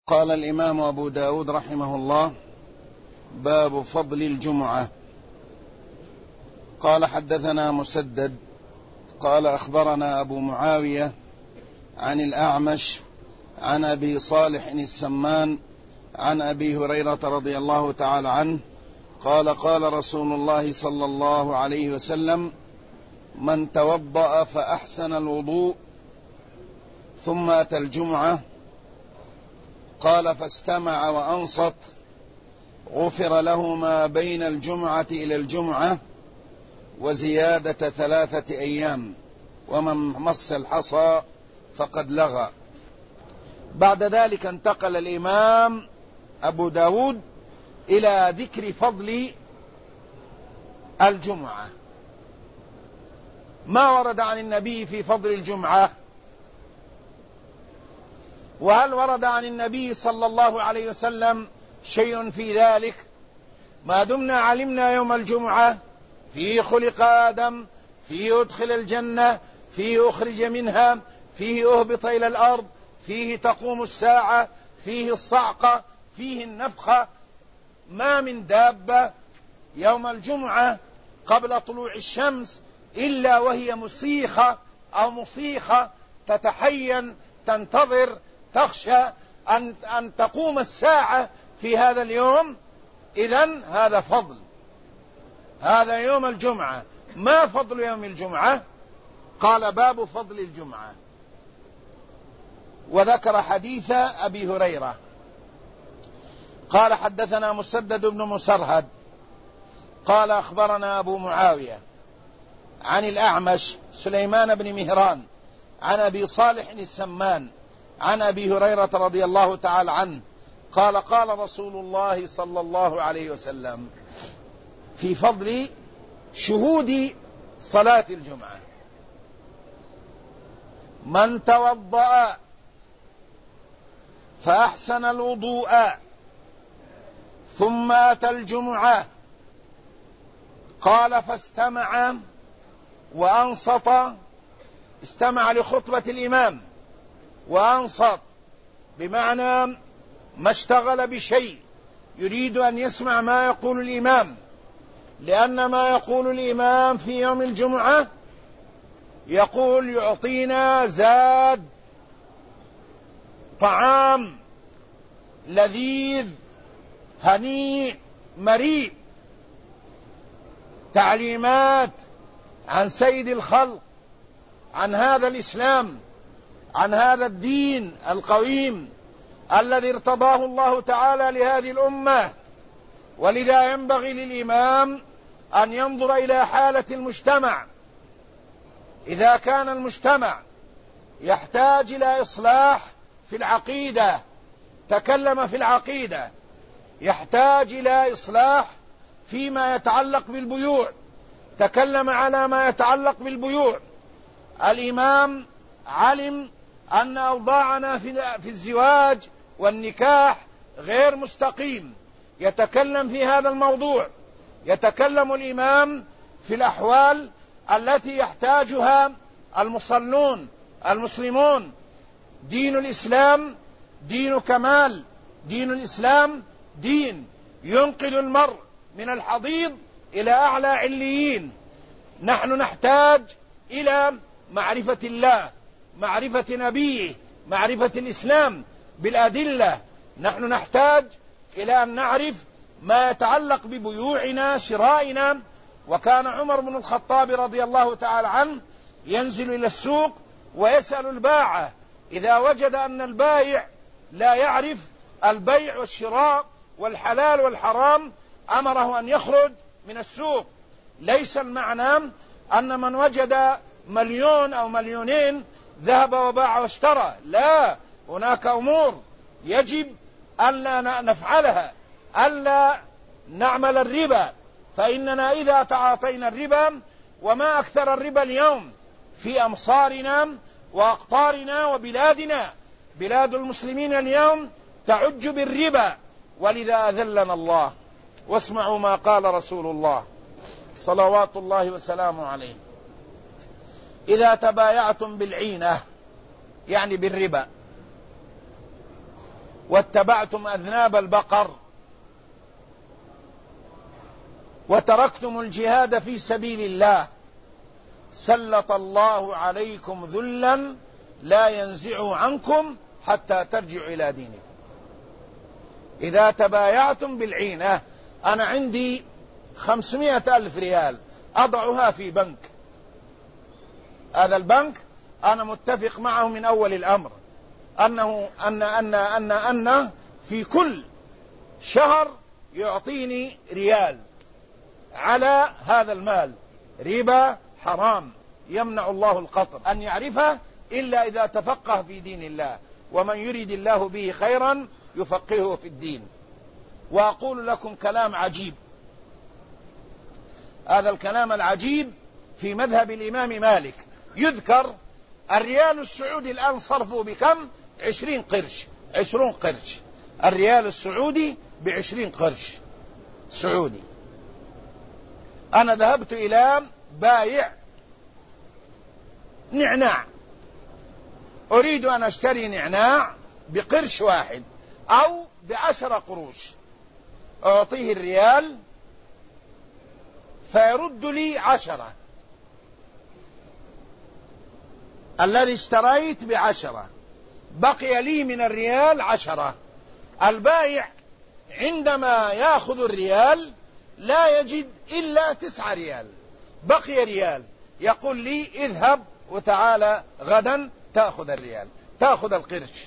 قال الإمام أبو داود رحمه الله: باب فضل الجمعة. قال: حدثنا مسدد قال أخبرنا أبو معاوية عن الأعمش عن أبي صالح السمان عن أبي هريرة رضي الله تعالى عنه قال: قال رسول الله صلى الله عليه وسلم: من توضأ فأحسن الوضوء ثم أتى الجمعة قال فاستمع وأنصت غفر له ما بين الجمعة إلى الجمعة وزيادة 3 أيام، ومن مس الحصى فقد لغى. بعد ذلك انتقل الإمام أبو داود إلى ذكر فضل الجمعة. ما ورد عن النبي في فضل الجمعة؟ وهل ورد عن النبي صلى الله عليه وسلم شيء في ذلك؟ ما دمنا علمنا يوم الجمعة فيه خلق آدم، فيه أدخل الجنة، فيه أخرج منها، فيه أهبط إلى الأرض، فيه تقوم الساعة، فيه الصعقة، فيه النفخة. ما من دابة يوم الجمعة قبل طلوع الشمس إلا وهي مسيخة أو مصيخة تتحين تنتظر تخشى أن تقوم الساعة في هذا اليوم. إذن هذا فضل، هذا يوم الجمعة. ما فضل يوم الجمعة؟ قال: باب فضل الجمعة. وذكر حديث أبي هريرة. قال: حدثنا مسدد بن مسرهد قال أخبرنا أبو معاوية عن الأعمش سليمان بن مهران عن أبي صالح السمان عن أبي هريرة رضي الله تعالى عنه قال: قال رسول الله صلى الله عليه وسلم في فضل شهود صلاة الجمعة: من توضأ فأحسن الوضوء ثم أتى الجمعة قال فاستمع وأنصت، استمع لخطبة الإمام وأنصت، بمعنى ما اشتغل بشيء، يريد أن يسمع ما يقول الإمام، لأن ما يقول الإمام في يوم الجمعة يقول يعطينا زاد، طعام لذيذ هنيء مريء، تعليمات عن سيد الخلق، عن هذا الإسلام، عن هذا الدين القويم الذي ارتضاه الله تعالى لهذه الأمة. ولذا ينبغي للإمام أن ينظر إلى حالة المجتمع. إذا كان المجتمع يحتاج إلى إصلاح في العقيدة تكلم في العقيدة، يحتاج إلى إصلاح فيما يتعلق بالبيوع تكلم على ما يتعلق بالبيوع. الإمام علم أن أوضاعنا في الزواج والنكاح غير مستقيم، يتكلم في هذا الموضوع. يتكلم الإمام في الأحوال التي يحتاجها المصلون المسلمون. دين الإسلام دين كمال، دين الإسلام دين ينقل المرء من الحضيض إلى أعلى عليين. نحن نحتاج إلى معرفة الله، معرفة نبيه، معرفة الإسلام بالأدلة. نحن نحتاج إلى أن نعرف ما يتعلق ببيوعنا شرائنا. وكان عمر بن الخطاب رضي الله تعالى عنه ينزل إلى السوق ويسأل الباعة، إذا وجد أن البائع لا يعرف البيع والشراء والحلال والحرام أمره أن يخرج من السوق. ليس المعنى أن من وجد 1,000,000 أو 2,000,000 ذهب وباع واشترى، لا، هناك أمور يجب ألا نفعلها، ألا نعمل الربا، فإننا إذا تعاطينا الربا، وما أكثر الربا اليوم في أمصارنا وأقطارنا وبلادنا، بلاد المسلمين اليوم تعج بالربا. ولذا أذلنا الله. واسمعوا ما قال رسول الله صلوات الله وسلامه عليه: إذا تبايعتم بالعينة، يعني بالربا، واتبعتم أذناب البقر وتركتم الجهاد في سبيل الله سلط الله عليكم ذلا لا ينزع عنكم حتى ترجعوا إلى دينكم. إذا تبايعتم بالعينة، أنا عندي 500,000 ريال أضعها في بنك، هذا البنك أنا متفق معه من أول الأمر أن في كل شهر يعطيني ريال على هذا المال، ربا حرام يمنع الله القطر أن يعرفه إلا إذا تفقه في دين الله، ومن يريد الله به خيرا يفقهه في الدين. وأقول لكم كلام عجيب، هذا الكلام العجيب في مذهب الإمام مالك. يذكر الريال السعودي الآن صرفه بكم؟ 20 قرش. 20 قرش الريال السعودي ب20 قرش سعودي. أنا ذهبت إلى بايع نعناع، أريد أن أشتري نعناع بقرش واحد أو ب10 قروش، أعطيه الريال فيرد لي 10. الذي اشتريت ب10 بقي لي من الريال 10. البائع عندما يأخذ الريال لا يجد إلا 9 ريال، بقي ريال، يقول لي اذهب وتعالى غدا تأخذ الريال، تأخذ القرش.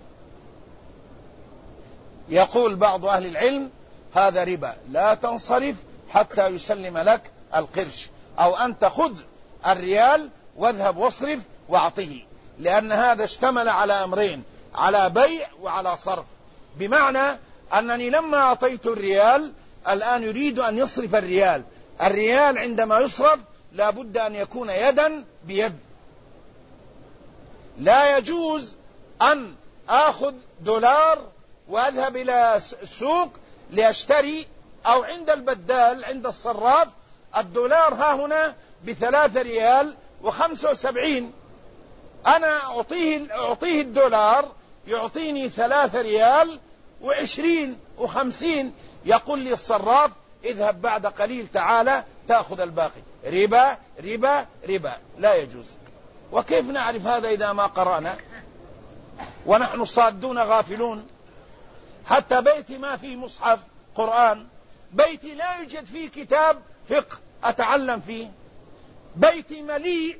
يقول بعض أهل العلم هذا ربا، لا تنصرف حتى يسلم لك القرش، أو أنت خذ الريال واذهب واصرف واعطيه، لأن هذا اشتمل على أمرين، على بيع وعلى صرف. بمعنى أنني لما أعطيت الريال الآن يريد أن يصرف الريال. الريال عندما يصرف لا بد أن يكون يدا بيد. لا يجوز أن آخذ دولار وأذهب إلى السوق لأشتري، أو عند البدال عند الصراف الدولار ها هنا ب3 ريال و75، أنا أعطيه الدولار يعطيني 3 ريال و20 و50، يقول لي الصراف اذهب بعد قليل تعالى تأخذ الباقي. ربا ربا ربا، لا يجوز. وكيف نعرف هذا إذا ما قرأنا ونحن صادون غافلون؟ حتى بيتي ما فيه مصحف قرآن، بيتي لا يوجد فيه كتاب فقه أتعلم فيه، بيتي مليء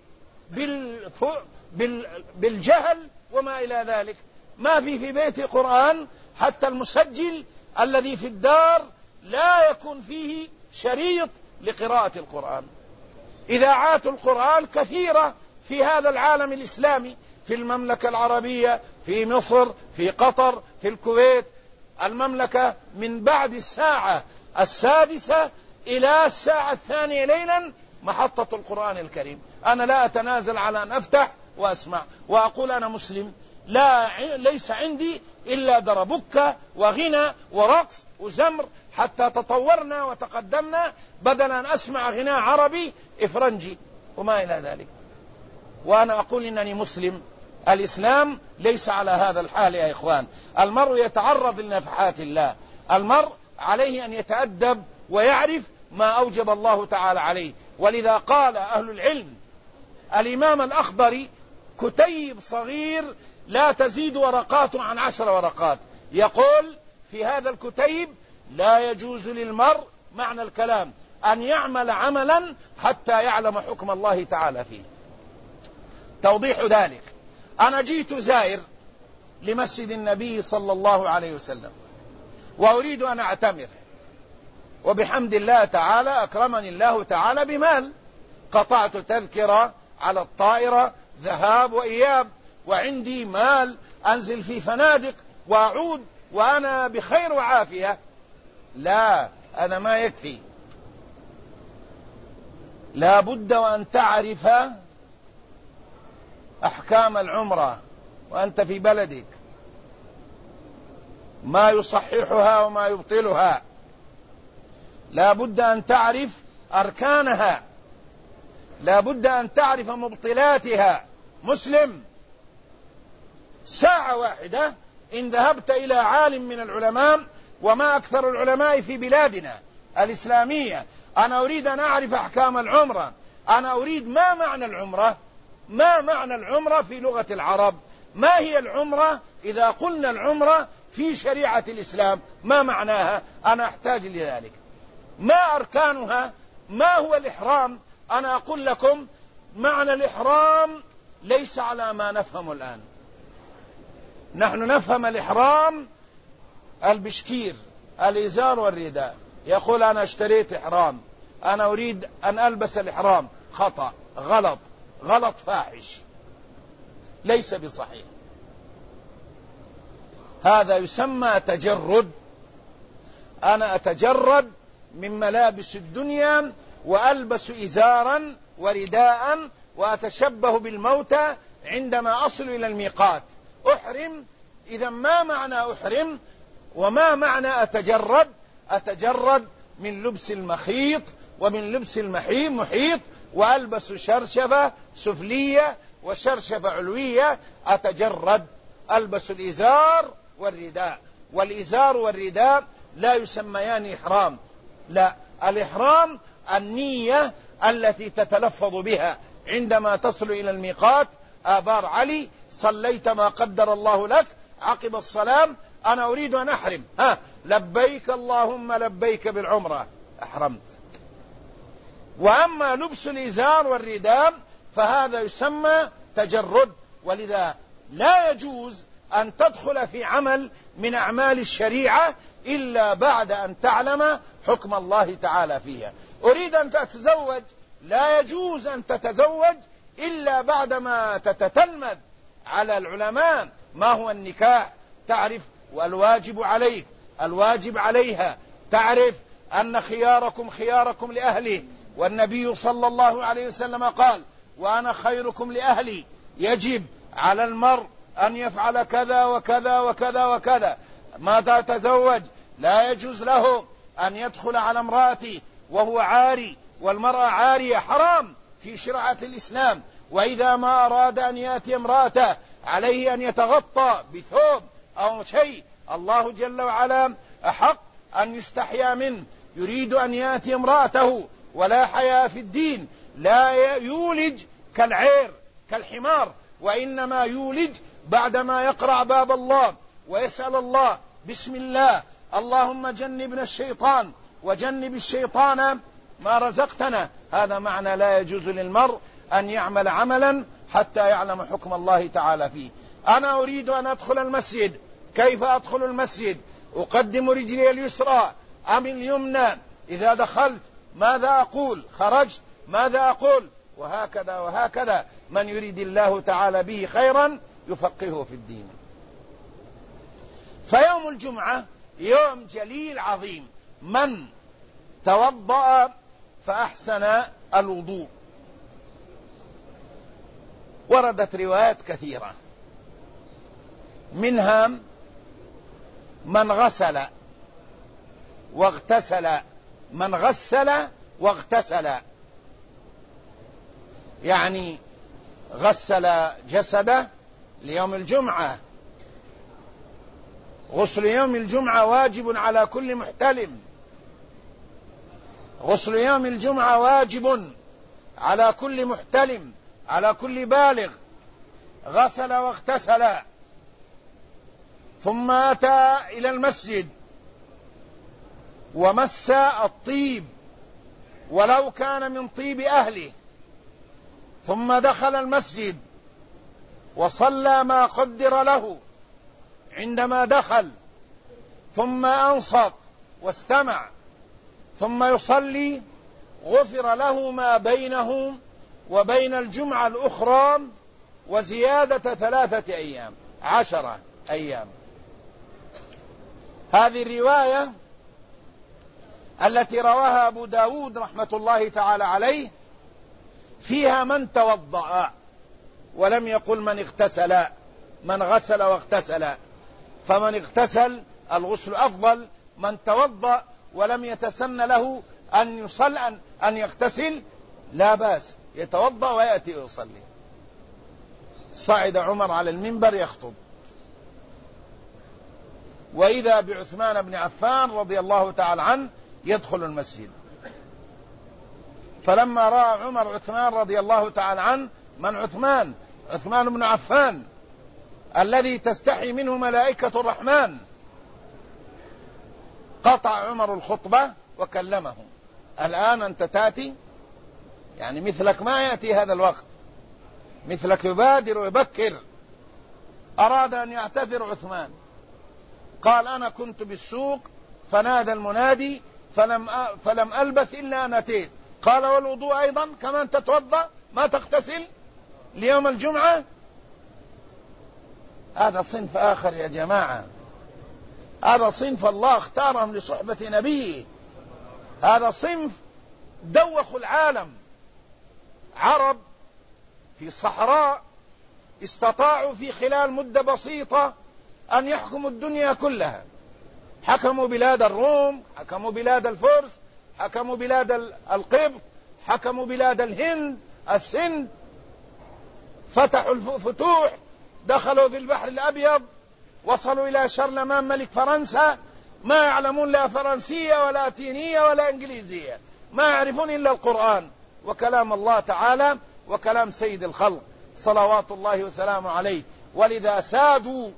بالجهل وما إلى ذلك. ما في بيتي قرآن، حتى المسجل الذي في الدار لا يكون فيه شريط لقراءة القرآن. إذاعات القرآن كثيرة في هذا العالم الإسلامي، في المملكة العربية، في مصر، في قطر، في الكويت. المملكة من بعد الساعة 6 إلى الساعة 2 ليلا محطة القرآن الكريم. أنا لا أتنازل على أن أفتح وأسمع وأقول أنا مسلم، ليس عندي إلا دربكة وغنى ورقص وزمر، حتى تطورنا وتقدمنا بدل أن أسمع غناء عربي إفرنجي وما إلى ذلك. وأنا أقول إنني مسلم. الإسلام ليس على هذا الحال يا إخوان. المرء يتعرض لنفحات الله، المرء عليه أن يتأدب ويعرف ما أوجب الله تعالى عليه. ولذا قال أهل العلم، الإمام الأخضري كتيب صغير لا تزيد ورقاته عن 10 ورقات، يقول في هذا الكتيب لا يجوز للمرء معنى الكلام أن يعمل عملا حتى يعلم حكم الله تعالى فيه. توضيح ذلك، أنا جيت زائر لمسجد النبي صلى الله عليه وسلم وأريد أن أعتمر، وبحمد الله تعالى أكرمني الله تعالى بمال، قطعت تذكرة على الطائرة ذهاب وإياب، وعندي مال أنزل في فنادق وأعود وأنا بخير وعافية. لا، هذا ما يكفي، لا بد وأن تعرف أحكام العمرة وأنت في بلدك، ما يصححها وما يبطلها، لا بد أن تعرف أركانها، لا بد أن تعرف مبطلاتها. مسلم 1 ساعة إن ذهبت إلى عالم من العلماء، وما أكثر العلماء في بلادنا الإسلامية، أنا أريد أن أعرف أحكام العمرة، أنا أريد ما معنى العمرة، ما معنى العمرة في لغة العرب، ما هي العمرة إذا قلنا العمرة في شريعة الإسلام ما معناها، أنا أحتاج لذلك، ما أركانها، ما هو الإحرام. أنا أقول لكم معنى الإحرام ليس على ما نفهم الآن. نحن نفهم الإحرام البشكير، الإزار والرداء، يقول أنا اشتريت إحرام، أنا أريد أن ألبس الإحرام. خطأ، غلط، غلط فاحش، ليس بصحيح. هذا يسمى تجرد. أنا أتجرد من ملابس الدنيا وألبس إزارا ورداء وأتشبه بالموتى عندما أصل إلى الميقات. أحرم، إذا ما معنى أحرم وما معنى أتجرد؟ أتجرد من لبس المخيط ومن لبس المحيط، وألبس شرشفة سفلية وشرشفة علوية، أتجرد، ألبس الإزار والرداء. والإزار والرداء لا يسميان إحرام، لا، الإحرام النية التي تتلفظ بها عندما تصل إلى الميقات. آبار علي: صليت ما قدر الله لك، عقب الصلاة أنا أريد أن أحرم، لبيك اللهم لبيك بالعمرة، أحرمت. وأما لبس الإزار والرداء فهذا يسمى تجرد. ولذا لا يجوز أن تدخل في عمل من أعمال الشريعة إلا بعد أن تعلم حكم الله تعالى فيها. أريد أن تتزوج، لا يجوز أن تتزوج إلا بعدما تتتلمذ على العلماء ما هو النكاح، تعرف والواجب عليك، الواجب عليها، تعرف أن خياركم خياركم لأهله، والنبي صلى الله عليه وسلم قال: وأنا خيركم لأهلي. يجب على المرء أن يفعل كذا وكذا وكذا وكذا. ما تتزوج لا يجوز له أن يدخل على امرأته وهو عاري، والمرأة عارية، حرام في شرعة الإسلام. وإذا ما أراد أن يأتي امرأته عليه أن يتغطى بثوب أو شيء، الله جل وعلا أحق أن يستحيا منه. يريد أن يأتي امرأته ولا حياء في الدين، لا يولج كالعير كالحمار، وإنما يولج بعدما يقرع باب الله ويسأل الله: بسم الله، اللهم جنبنا الشيطان وجنب الشيطان ما رزقتنا. هذا معنى لا يجوز للمرء أن يعمل عملا حتى يعلم حكم الله تعالى فيه. أنا أريد أن أدخل المسجد، كيف أدخل المسجد؟ أقدم رجلي اليسرى أم اليمنى؟ إذا دخلت ماذا أقول؟ خرجت ماذا أقول؟ وهكذا وهكذا. من يريد الله تعالى به خيرا يفقهه في الدين. فيوم الجمعة يوم جليل عظيم. من توضأ فأحسن الوضوء، وردت روايات كثيرة، منها من غسل واغتسل، من غسل واغتسل، يعني غسل جسده ليوم الجمعة. غسل يوم الجمعة واجب على كل محتلم، غسل يوم الجمعة واجب على كل محتلم، على كل بالغ. غسل واغتسل ثم أتى إلى المسجد ومس الطيب ولو كان من طيب أهله، ثم دخل المسجد وصلى ما قدر له عندما دخل، ثم أنصت واستمع، ثم يصلي، غفر له ما بينه وبين الجمعة الأخرى وزيادة 3 أيام، 10 أيام. هذه الرواية التي رواها أبو داود رحمة الله تعالى عليه فيها من توضأ، ولم يقل من اغتسل، من غسل واغتسل. فمن اغتسل الغسل أفضل، من توضأ ولم يتسن له أن يغتسل لا بأس، يتوضأ ويأتي ويصلي. صعد عمر على المنبر يخطب، وإذا بعثمان بن عفان رضي الله تعالى عنه يدخل المسجد. فلما رأى عمر عثمان رضي الله تعالى عنه، من عثمان؟ عثمان بن عفان الذي تستحي منه ملائكة الرحمن، قطع عمر الخطبة وكلمه: الآن أنت تأتي؟ يعني مثلك ما يأتي هذا الوقت، مثلك يبادر ويبكر. أراد أن يعتذر عثمان، قال: أنا كنت بالسوق فنادى المنادي فلم ألبث إلا أن أتيت. قال: والوضوء أيضا كمان تتوضأ ما تغتسل ليوم الجمعة؟ هذا صنف آخر يا جماعة، هذا صنف الله اختارهم لصحبة نبيه، هذا صنف دوخوا العالم. عرب في الصحراء استطاعوا في خلال مدة بسيطة أن يحكموا الدنيا كلها، حكموا بلاد الروم، حكموا بلاد الفرس، حكموا بلاد القبط، حكموا بلاد الهند، السند، فتحوا الفتوح، دخلوا في البحر الأبيض، وصلوا إلى شارلمان ملك فرنسا، ما يعلمون لا فرنسية ولا لاتينية ولا إنجليزية، ما يعرفون إلا القرآن وكلام الله تعالى وكلام سيد الخلق صلوات الله وسلامه عليه. ولذا سادوا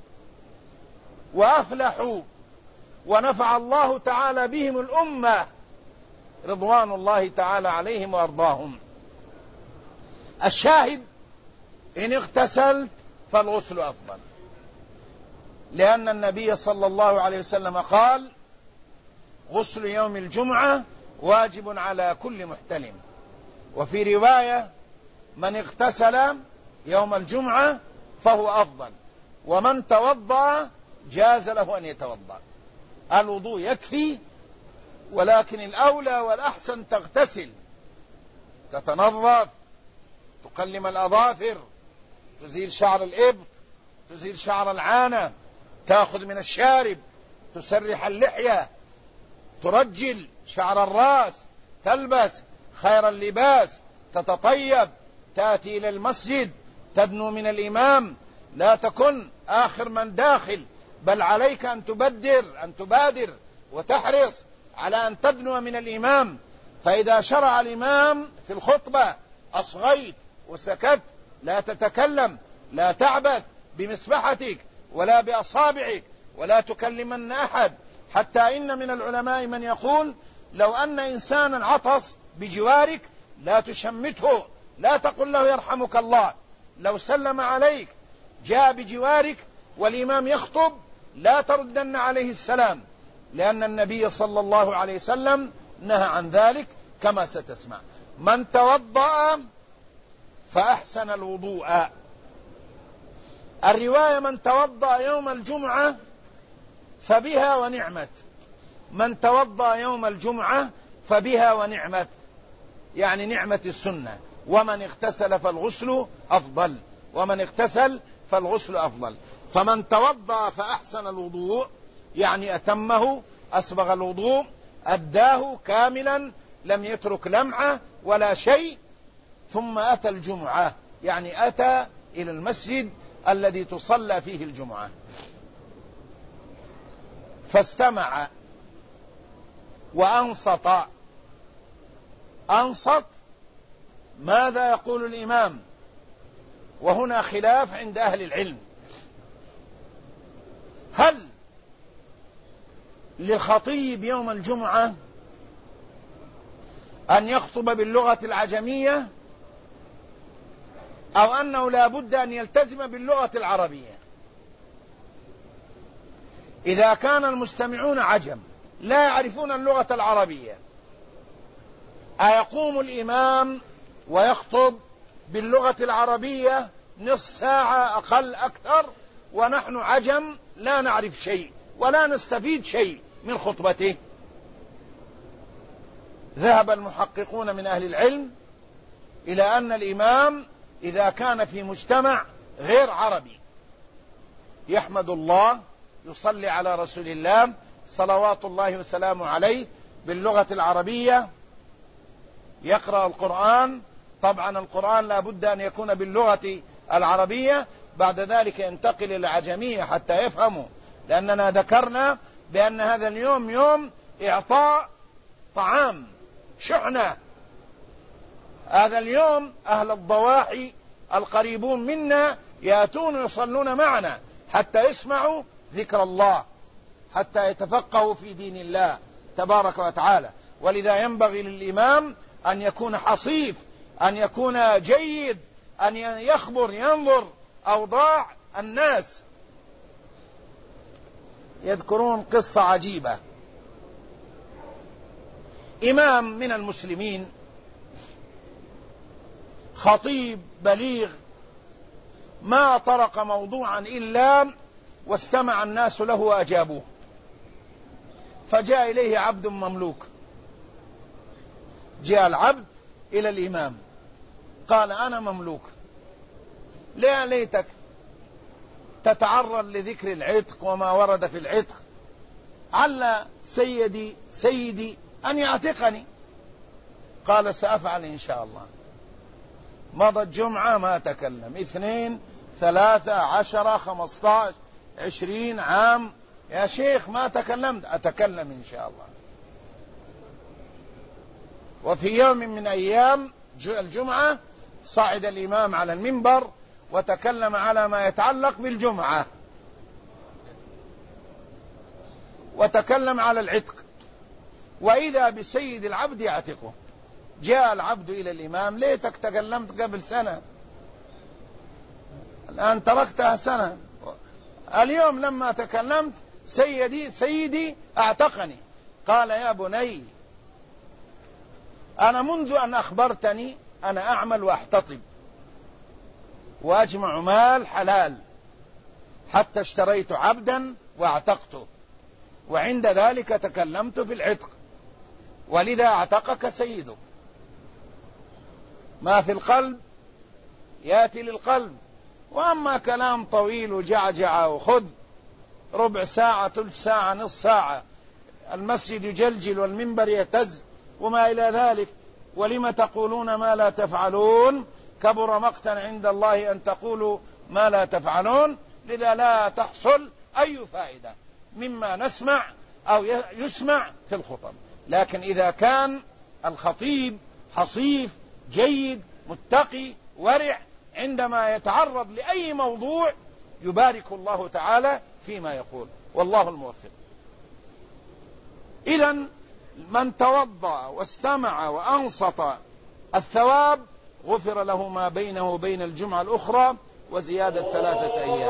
وأفلحوا ونفع الله تعالى بهم الأمة رضوان الله تعالى عليهم وأرضاهم. الشاهد: إن اغتسلت فالغسل أفضل، لأن النبي صلى الله عليه وسلم قال: غسل يوم الجمعة واجب على كل محتلم. وفي رواية: من اغتسل يوم الجمعة فهو أفضل، ومن توضأ جاز له أن يتوضأ. الوضوء يكفي، ولكن الأولى والأحسن تغتسل، تتنظف، تقلم الأظافر، تزيل شعر الإبط، تزيل شعر العانة، تأخذ من الشارب، تسرح اللحية، ترجل شعر الرأس، تلبس خير اللباس، تتطيب، تأتي إلى المسجد، تدنو من الإمام، لا تكن آخر من داخل، بل عليك أن تبادر وتحرص على أن تدنو من الإمام. فإذا شرع الإمام في الخطبة أصغيت وسكت، لا تتكلم، لا تعبث بمسبحتك ولا بأصابعك، ولا تكلمن أحد. حتى إن من العلماء من يقول: لو أن إنسانا عطس بجوارك لا تشمته، لا تقل له يرحمك الله. لو سلم عليك جاء بجوارك والإمام يخطب لا تردن عليه السلام، لأن النبي صلى الله عليه وسلم نهى عن ذلك كما ستسمع. من توضأ فأحسن الوضوء. الرواية: من توضأ يوم الجمعة فبها ونعمت. من توضأ يوم الجمعة فبها ونعمت، يعني نعمة السنة. ومن اغتسل فالغسل أفضل، ومن اغتسل فالغسل أفضل. فمن توضأ فأحسن الوضوء يعني أتمه، أسبغ الوضوء، أداه كاملا، لم يترك لمعة ولا شيء، ثم أتى الجمعة، يعني أتى إلى المسجد الذي تصلى فيه الجمعة، فاستمع وأنصت. أنصت ماذا يقول الإمام؟ وهنا خلاف عند أهل العلم، هل للخطيب يوم الجمعة أن يخطب باللغة العجمية، أو أنه لا بد أن يلتزم باللغة العربية؟ إذا كان المستمعون عجم لا يعرفون اللغة العربية، أيقوم الإمام ويخطب باللغة العربية نصف ساعة أقل أكثر، ونحن عجم لا نعرف شيء ولا نستفيد شيء من خطبته؟ ذهب المحققون من أهل العلم إلى أن الإمام إذا كان في مجتمع غير عربي يحمد الله، يصلي على رسول الله صلوات الله وسلامه عليه باللغة العربية، يقرأ القرآن، طبعا القرآن لا بد أن يكون باللغة العربية، بعد ذلك ينتقل إلى العجمية حتى يفهموا، لأننا ذكرنا بأن هذا اليوم يوم إعطاء طعام، شحنة. هذا اليوم أهل الضواحي القريبون منا يأتون يصلون معنا حتى يسمعوا ذكر الله، حتى يتفقهوا في دين الله تبارك وتعالى. ولذا ينبغي للإمام أن يكون حصيف، أن يكون جيد، أن يخبر ينظر أوضاع الناس. يذكرون قصة عجيبة. إمام من المسلمين، خطيب بليغ، ما طرق موضوعا إلا واستمع الناس له وأجابوه. فجاء إليه عبد مملوك، جاء العبد إلى الإمام قال: أنا مملوك، ليتك تتعرض لذكر العتق وما ورد في العتق، عل سيدي أن يعتقني. قال: سأفعل إن شاء الله. مضت جمعة ما تكلم، 2 3 10 15 20 عام، يا شيخ ما تكلمت. أتكلم إن شاء الله. وفي يوم من أيام الجمعة صعد الإمام على المنبر وتكلم على ما يتعلق بالجمعة، وتكلم على العتق، وإذا بسيد العبد يعتقه. جاء العبد إلى الإمام: ليتك تكلمت قبل سنة، الآن تركتها سنة، اليوم لما تكلمت سيدي أعتقني. قال: يا بني، أنا منذ أن أخبرتني أنا أعمل وأحتطب وأجمع مال حلال حتى اشتريت عبدا وأعتقته، وعند ذلك تكلمت في العتق، ولذا أعتقك سيدك. ما في القلب يأتي للقلب، وأما كلام طويل وجعجع وخذ ربع ساعة، ثلث ساعة، نصف ساعة، المسجد يجلجل والمنبر يهتز وما إلى ذلك، ولم تقولون ما لا تفعلون، كبر مقتا عند الله أن تقولوا ما لا تفعلون. لذا لا تحصل أي فائدة مما نسمع أو يسمع في الخطب. لكن إذا كان الخطيب حصيف جيد متقي ورع، عندما يتعرض لأي موضوع يبارك الله تعالى فيما يقول، والله الموفق. إذن من توضأ واستمع وأنصت الثواب غفر له ما بينه وبين الجمعة الأخرى وزيادة 3 أيام.